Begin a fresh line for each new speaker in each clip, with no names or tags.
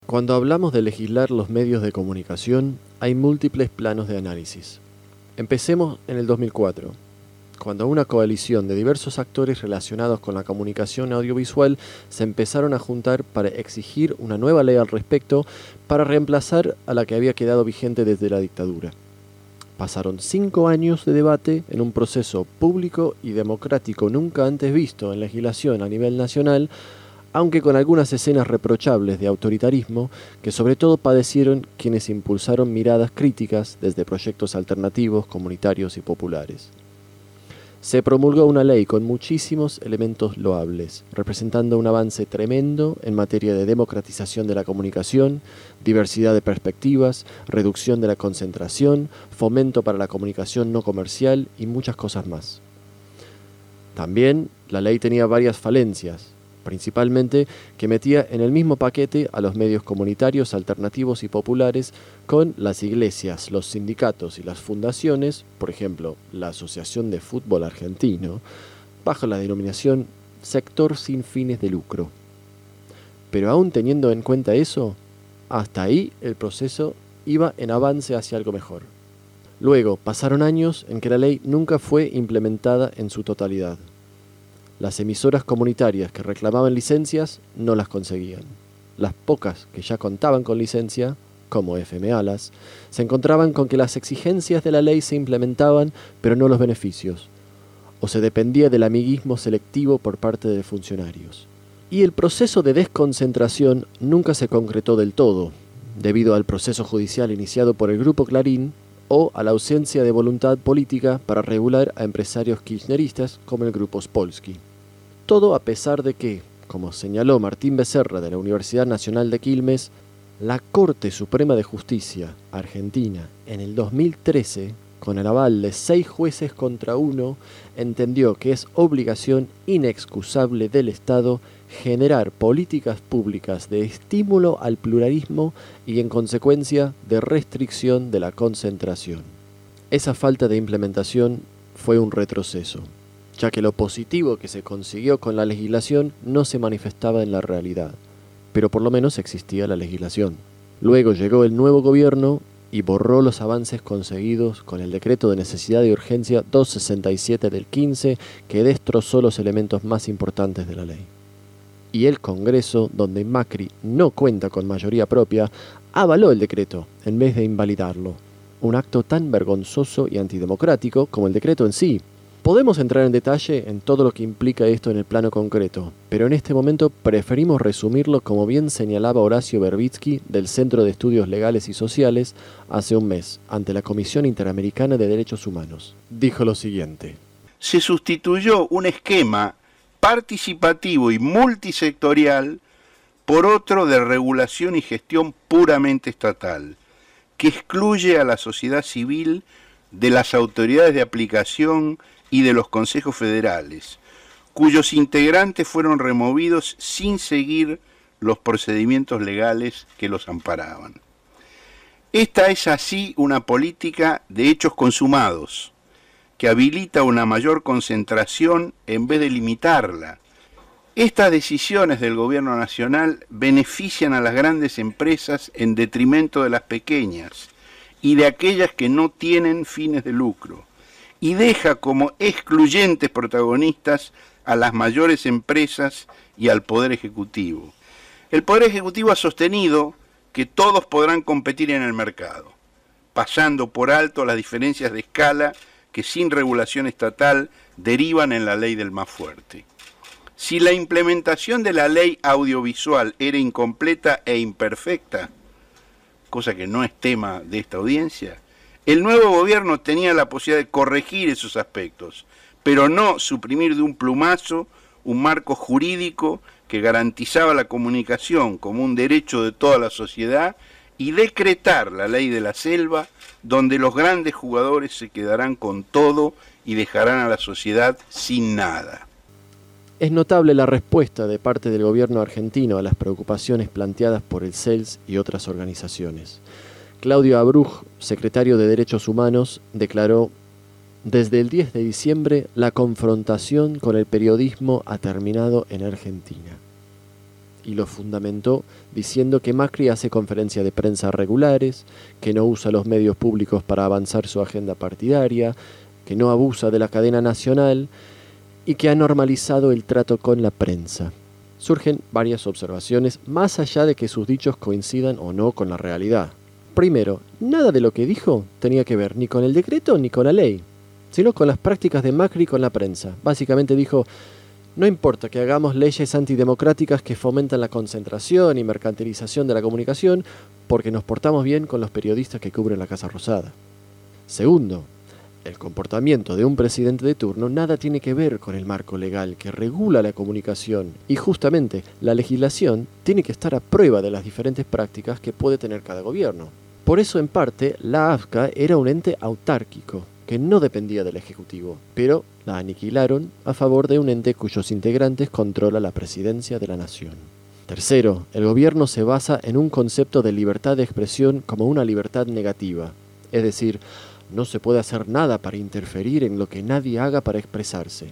Cuando hablamos de legislar los medios de comunicación, hay múltiples planos de análisis. Empecemos en el 2004, cuando una coalición de diversos actores relacionados con la comunicación audiovisual se empezaron a juntar para exigir una nueva ley al respecto para reemplazar a la que había quedado vigente desde la dictadura. Pasaron 5 años de debate en un proceso público y democrático nunca antes visto en legislación a nivel nacional, aunque con algunas escenas reprochables de autoritarismo que sobre todo padecieron quienes impulsaron miradas críticas desde proyectos alternativos, comunitarios y populares. Se promulgó una ley con muchísimos elementos loables, representando un avance tremendo en materia de democratización de la comunicación, diversidad de perspectivas, reducción de la concentración, fomento para la comunicación no comercial y muchas cosas más. También la ley tenía varias falencias, principalmente que metía en el mismo paquete a los medios comunitarios, alternativos y populares con las iglesias, los sindicatos y las fundaciones, por ejemplo, la Asociación de Fútbol Argentino, bajo la denominación sector sin fines de lucro. Pero aún teniendo en cuenta eso, hasta ahí el proceso iba en avance hacia algo mejor. Luego pasaron años en que la ley nunca fue implementada en su totalidad. Las emisoras comunitarias que reclamaban licencias no las conseguían. Las pocas que ya contaban con licencia, como FM Alas, se encontraban con que las exigencias de la ley se implementaban, pero no los beneficios, o se dependía del amiguismo selectivo por parte de funcionarios. Y el proceso de desconcentración nunca se concretó del todo, debido al proceso judicial iniciado por el Grupo Clarín o a la ausencia de voluntad política para regular a empresarios kirchneristas como el Grupo Spolsky. Todo a pesar de que, como señaló Martín Becerra de la Universidad Nacional de Quilmes, la Corte Suprema de Justicia Argentina en el 2013, con el aval de 6 jueces contra 1, entendió que es obligación inexcusable del Estado generar políticas públicas de estímulo al pluralismo y, en consecuencia, de restricción de la concentración. Esa falta de implementación fue un retroceso, ya que lo positivo que se consiguió con la legislación no se manifestaba en la realidad, pero por lo menos existía la legislación. Luego llegó el nuevo gobierno y borró los avances conseguidos con el decreto de necesidad y urgencia 267 del 15, que destrozó los elementos más importantes de la ley. Y el Congreso, donde Macri no cuenta con mayoría propia, avaló el decreto en vez de invalidarlo. Un acto tan vergonzoso y antidemocrático como el decreto en sí. Podemos entrar en detalle en todo lo que implica esto en el plano concreto, pero en este momento preferimos resumirlo como bien señalaba Horacio Verbitsky del Centro de Estudios Legales y Sociales hace un mes, ante la Comisión Interamericana de Derechos Humanos. Dijo lo siguiente:
se sustituyó un esquema participativo y multisectorial por otro de regulación y gestión puramente estatal, que excluye a la sociedad civil de las autoridades de aplicación y de los consejos federales, cuyos integrantes fueron removidos sin seguir los procedimientos legales que los amparaban. Esta es así una política de hechos consumados, que habilita una mayor concentración en vez de limitarla. Estas decisiones del gobierno nacional benefician a las grandes empresas en detrimento de las pequeñas y de aquellas que no tienen fines de lucro, y deja como excluyentes protagonistas a las mayores empresas y al Poder Ejecutivo. El Poder Ejecutivo ha sostenido que todos podrán competir en el mercado, pasando por alto las diferencias de escala que sin regulación estatal derivan en la ley del más fuerte. Si la implementación de la ley audiovisual era incompleta e imperfecta, cosa que no es tema de esta audiencia, el nuevo gobierno tenía la posibilidad de corregir esos aspectos, pero no suprimir de un plumazo un marco jurídico que garantizaba la comunicación como un derecho de toda la sociedad y decretar la ley de la selva, donde los grandes jugadores se quedarán con todo y dejarán a la sociedad sin nada.
Es notable la respuesta de parte del gobierno argentino a las preocupaciones planteadas por el CELS y otras organizaciones. Claudio Abruj, secretario de Derechos Humanos, declaró: desde el 10 de diciembre la confrontación con el periodismo ha terminado en Argentina. y lo fundamentó diciendo que Macri hace conferencias de prensa regulares, que no usa los medios públicos para avanzar su agenda partidaria, que no abusa de la cadena nacional y que ha normalizado el trato con la prensa. Surgen varias observaciones más allá de que sus dichos coincidan o no con la realidad. Primero, nada de lo que dijo tenía que ver ni con el decreto ni con la ley, sino con las prácticas de Macri con la prensa. Básicamente dijo: no importa que hagamos leyes antidemocráticas que fomentan la concentración y mercantilización de la comunicación, porque nos portamos bien con los periodistas que cubren la Casa Rosada. Segundo, el comportamiento de un presidente de turno nada tiene que ver con el marco legal que regula la comunicación, y justamente la legislación tiene que estar a prueba de las diferentes prácticas que puede tener cada gobierno. Por eso, en parte, la AFCA era un ente autárquico, que no dependía del Ejecutivo, pero la aniquilaron a favor de un ente cuyos integrantes controla la presidencia de la nación. Tercero, el gobierno se basa en un concepto de libertad de expresión como una libertad negativa, es decir, no se puede hacer nada para interferir en lo que nadie haga para expresarse.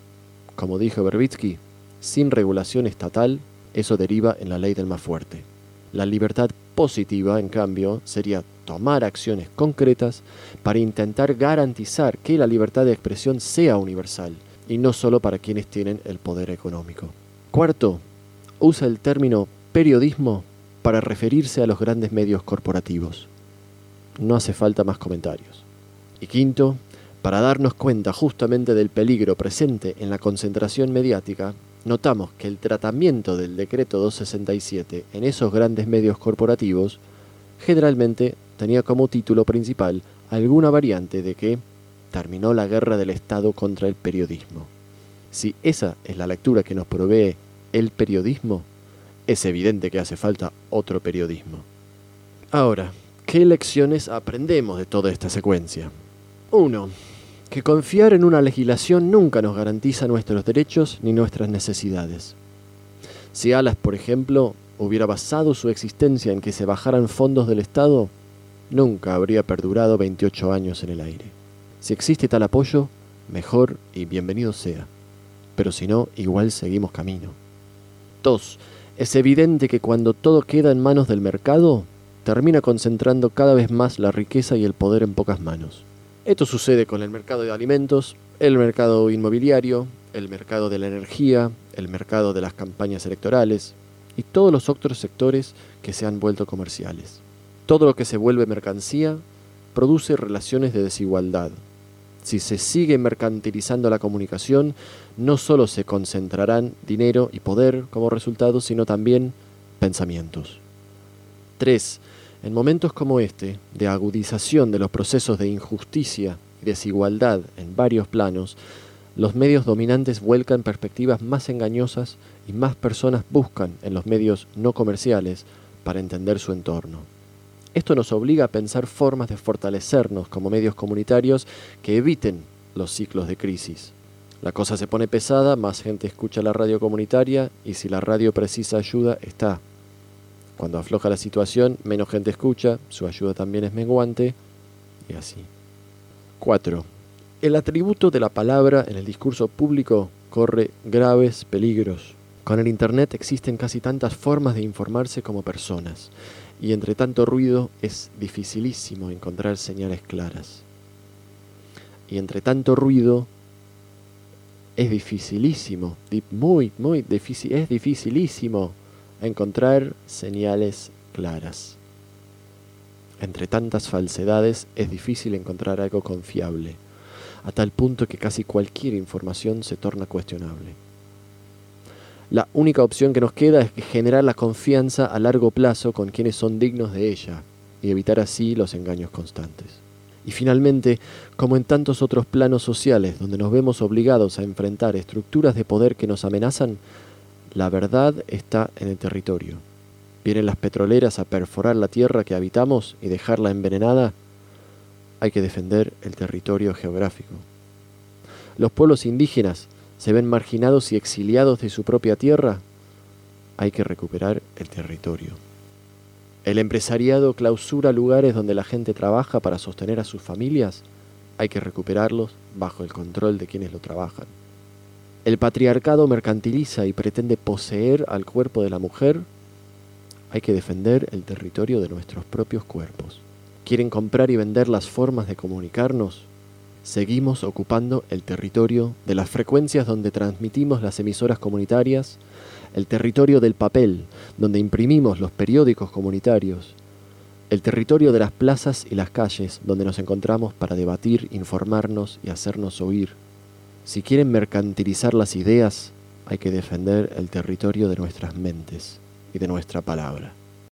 Como dijo Verbitsky, sin regulación estatal, eso deriva en la ley del más fuerte. La libertad positiva, en cambio, sería tomar acciones concretas para intentar garantizar que la libertad de expresión sea universal y no solo para quienes tienen el poder económico. Cuarto, usa el término periodismo para referirse a los grandes medios corporativos. No hace falta más comentarios. Y quinto, para darnos cuenta justamente del peligro presente en la concentración mediática, notamos que el tratamiento del decreto 267 en esos grandes medios corporativos generalmente tenía como título principal alguna variante de que terminó la guerra del Estado contra el periodismo. Si esa es la lectura que nos provee el periodismo, es evidente que hace falta otro periodismo. Ahora, ¿qué lecciones aprendemos de toda esta secuencia? 1. Que confiar en una legislación nunca nos garantiza nuestros derechos ni nuestras necesidades. Si Alas, por ejemplo, hubiera basado su existencia en que se bajaran fondos del Estado, nunca habría perdurado 28 años en el aire. Si existe tal apoyo, mejor y bienvenido sea. Pero si no, igual seguimos camino. 2. Es evidente que cuando todo queda en manos del mercado, termina concentrando cada vez más la riqueza y el poder en pocas manos. Esto sucede con el mercado de alimentos, el mercado inmobiliario, el mercado de la energía, el mercado de las campañas electorales y todos los otros sectores que se han vuelto comerciales. Todo lo que se vuelve mercancía produce relaciones de desigualdad. Si se sigue mercantilizando la comunicación, no solo se concentrarán dinero y poder como resultado, sino también pensamientos. 3. En momentos como este, de agudización de los procesos de injusticia y desigualdad en varios planos, los medios dominantes vuelcan perspectivas más engañosas y más personas buscan en los medios no comerciales para entender su entorno. Esto nos obliga a pensar formas de fortalecernos como medios comunitarios que eviten los ciclos de crisis. La cosa se pone pesada, más gente escucha la radio comunitaria y si la radio precisa ayuda, está. Cuando afloja la situación, menos gente escucha, su ayuda también es menguante, y así. 4. El atributo de la palabra en el discurso público corre graves peligros. Con el Internet existen casi tantas formas de informarse como personas, y entre tanto ruido es dificilísimo encontrar señales claras. Y entre tanto ruido es dificilísimo, es dificilísimo encontrar señales claras. Entre tantas falsedades es difícil encontrar algo confiable, a tal punto que casi cualquier información se torna cuestionable. La única opción que nos queda es generar la confianza a largo plazo con quienes son dignos de ella y evitar así los engaños constantes. Y finalmente, como en tantos otros planos sociales donde nos vemos obligados a enfrentar estructuras de poder que nos amenazan, la verdad está en el territorio. ¿Vienen las petroleras a perforar la tierra que habitamos y dejarla envenenada? Hay que defender el territorio geográfico. ¿Los pueblos indígenas se ven marginados y exiliados de su propia tierra? Hay que recuperar el territorio. ¿El empresariado clausura lugares donde la gente trabaja para sostener a sus familias? Hay que recuperarlos bajo el control de quienes lo trabajan. El patriarcado mercantiliza y pretende poseer al cuerpo de la mujer. Hay que defender el territorio de nuestros propios cuerpos. ¿Quieren comprar y vender las formas de comunicarnos? Seguimos ocupando el territorio de las frecuencias donde transmitimos las emisoras comunitarias, el territorio del papel, donde imprimimos los periódicos comunitarios, el territorio de las plazas y las calles, donde nos encontramos para debatir, informarnos y hacernos oír. Si quieren mercantilizar las ideas, hay que defender el territorio de nuestras mentes y de nuestra palabra.